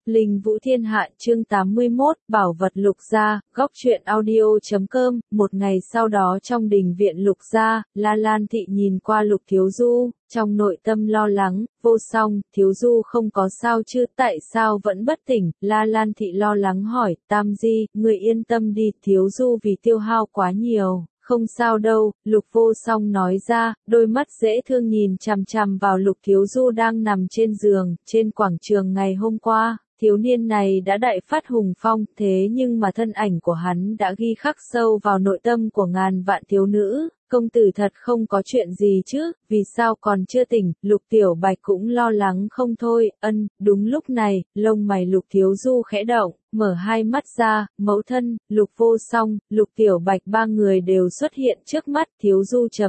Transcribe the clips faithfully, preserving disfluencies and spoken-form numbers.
Linh Vũ Thiên Hạ chương tám mươi mốt, Bảo vật Lục Gia, góc truyện audio.com, một ngày sau đó trong đình viện Lục Gia, La Lan Thị nhìn qua Lục Thiếu Du, trong nội tâm lo lắng, vô song, Thiếu Du không có sao chứ, tại sao vẫn bất tỉnh, La Lan Thị lo lắng hỏi, Tam Di, người yên tâm đi, Thiếu Du vì tiêu hao quá nhiều. Không sao đâu, Lục Vô Song nói ra, đôi mắt dễ thương nhìn chằm chằm vào Lục Thiếu Du đang nằm trên giường, trên quảng trường ngày hôm qua. Thiếu niên này đã đại phát hùng phong, thế nhưng mà thân ảnh của hắn đã ghi khắc sâu vào nội tâm của ngàn vạn thiếu nữ. Công tử thật không có chuyện gì chứ, vì sao còn chưa tỉnh, Lục Tiểu Bạch cũng lo lắng không thôi, ân, đúng lúc này, lông mày Lục Thiếu Du khẽ động, mở hai mắt ra, mẫu thân, Lục Vô Song, Lục Tiểu Bạch ba người đều xuất hiện trước mắt, Thiếu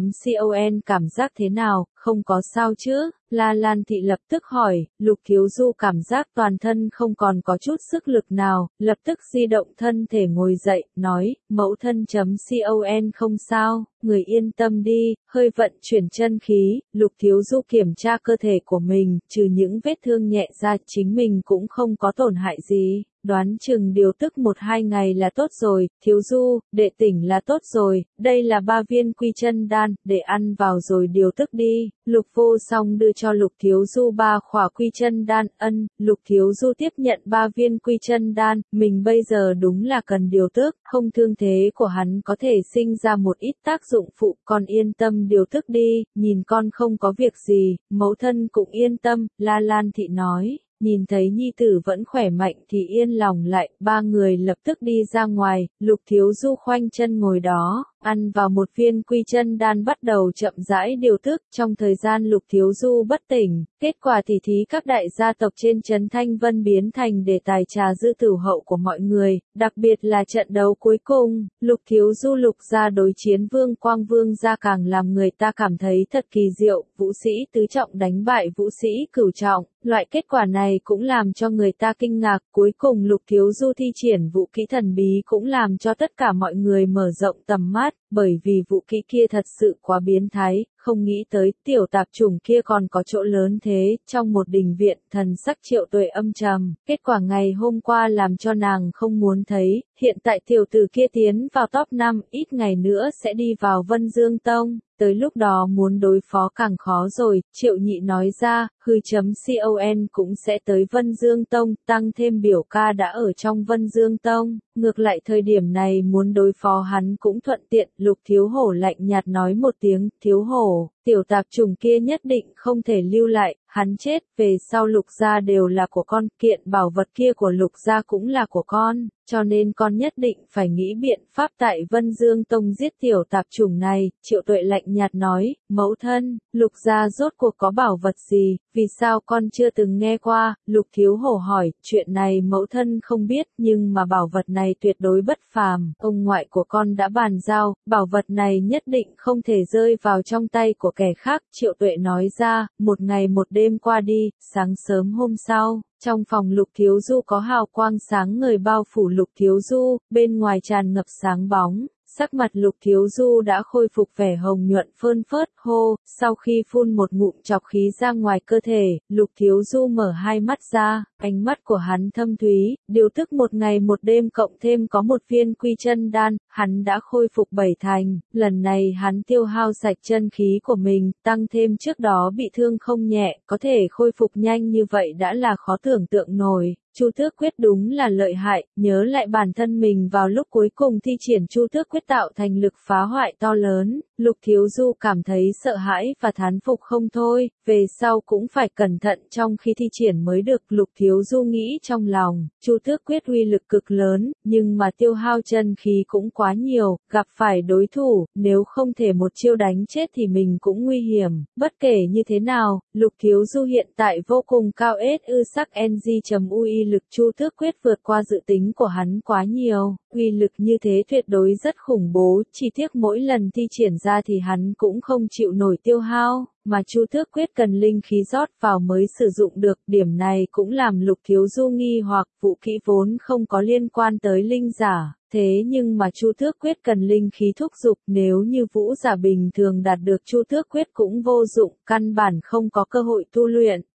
Du.com cảm giác thế nào, không có sao chứ, La Lan Thị lập tức hỏi, Lục Thiếu Du cảm giác toàn thân không còn có chút sức lực nào, lập tức di động thân thể ngồi dậy, nói, mẫu thân.com không sao. Người yên tâm đi, hơi vận chuyển chân khí, Lục Thiếu Du kiểm tra cơ thể của mình, trừ những vết thương nhẹ ra chính mình cũng không có tổn hại gì, đoán chừng điều tức một hai ngày là tốt rồi, Thiếu Du, đệ tỉnh là tốt rồi, đây là ba viên quy chân đan, để ăn vào rồi điều tức đi, Lục Vô Song đưa cho Lục Thiếu Du ba khỏa quy chân đan, ân, Lục Thiếu Du tiếp nhận ba viên quy chân đan, mình bây giờ đúng là cần điều tức, không thương thế của hắn có thể sinh ra một ít tác dụng phụ, con yên tâm điều tức đi, nhìn con không có việc gì, mẫu thân cũng yên tâm, La Lan Thị nói. Nhìn thấy nhi tử vẫn khỏe mạnh thì yên lòng lại, ba người lập tức đi ra ngoài, Lục Thiếu Du khoanh chân ngồi đó, ăn vào một viên quy chân đan bắt đầu chậm rãi điều tức, trong thời gian Lục Thiếu Du bất tỉnh, kết quả tỉ thí các đại gia tộc trên trấn Thanh Vân biến thành đề tài trà dư tử hậu của mọi người, đặc biệt là trận đấu cuối cùng, Lục Thiếu Du Lục gia đối chiến Vương Quang Vương gia càng làm người ta cảm thấy thật kỳ diệu, vũ sĩ tứ trọng đánh bại vũ sĩ cửu trọng. Loại kết quả này cũng làm cho người ta kinh ngạc, cuối cùng Lục Thiếu Du thi triển vũ kỹ thần bí cũng làm cho tất cả mọi người mở rộng tầm mắt, bởi vì vũ kỹ kia thật sự quá biến thái, không nghĩ tới tiểu tạp chủng kia còn có chỗ lớn thế, trong một đình viện, thần sắc Triệu Tuệ âm trầm, kết quả ngày hôm qua làm cho nàng không muốn thấy, hiện tại tiểu tử kia tiến vào top năm, ít ngày nữa sẽ đi vào Vân Dương Tông. Tới lúc đó muốn đối phó càng khó rồi, Triệu Nhị nói ra, hư.com cũng sẽ tới Vân Dương Tông, tăng thêm biểu ca đã ở trong Vân Dương Tông, ngược lại thời điểm này muốn đối phó hắn cũng thuận tiện, Lục Thiếu Hổ lạnh nhạt nói một tiếng, Thiếu Hổ, tiểu tạp chủng kia nhất định không thể lưu lại, hắn chết, về sau Lục gia đều là của con, kiện bảo vật kia của Lục gia cũng là của con. Cho nên con nhất định phải nghĩ biện pháp tại Vân Dương Tông giết tiểu tạp chủng này, Triệu Tuệ lạnh nhạt nói, mẫu thân, Lục gia rốt cuộc có bảo vật gì, vì sao con chưa từng nghe qua, Lục Thiếu Hổ hỏi, chuyện này mẫu thân không biết, nhưng mà bảo vật này tuyệt đối bất phàm, ông ngoại của con đã bàn giao, bảo vật này nhất định không thể rơi vào trong tay của kẻ khác, Triệu Tuệ nói ra, một ngày một đêm qua đi, sáng sớm hôm sau. Trong phòng Lục Thiếu Du có hào quang sáng ngời bao phủ Lục Thiếu Du, bên ngoài tràn ngập sáng bóng, sắc mặt Lục Thiếu Du đã khôi phục vẻ hồng nhuận phơn phớt, hô, sau khi phun một ngụm trọc khí ra ngoài cơ thể, Lục Thiếu Du mở hai mắt ra, ánh mắt của hắn thâm thúy, điều tức một ngày một đêm cộng thêm có một viên quy chân đan, hắn đã khôi phục bảy thành, lần này hắn tiêu hao sạch chân khí của mình, tăng thêm trước đó bị thương không nhẹ, có thể khôi phục nhanh như vậy đã là khó tưởng tượng nổi. Chu Tước Quyết đúng là lợi hại, nhớ lại bản thân mình vào lúc cuối cùng thi triển Chu Tước Quyết tạo thành lực phá hoại to lớn, Lục Thiếu Du cảm thấy sợ hãi và thán phục không thôi, về sau cũng phải cẩn thận trong khi thi triển mới được, Lục Thiếu Du nghĩ trong lòng, Chu Tước Quyết uy lực cực lớn, nhưng mà tiêu hao chân khí cũng quá nhiều, gặp phải đối thủ, nếu không thể một chiêu đánh chết thì mình cũng nguy hiểm, bất kể như thế nào, Lục Thiếu Du hiện tại vô cùng cao ết ư sắc ng.ui lực Chu Tước Quyết vượt qua dự tính của hắn quá nhiều, uy lực như thế tuyệt đối rất khủng bố, chỉ tiếc mỗi lần thi triển ra thì hắn cũng không chịu nổi tiêu hao, mà Chu Tước Quyết cần linh khí rót vào mới sử dụng được, điểm này cũng làm Lục Thiếu Du nghi hoặc vũ kỹ vốn không có liên quan tới linh giả. Thế nhưng mà Chu Tước Quyết cần linh khí thúc giục, nếu như vũ giả bình thường đạt được Chu Tước Quyết cũng vô dụng, căn bản không có cơ hội tu luyện,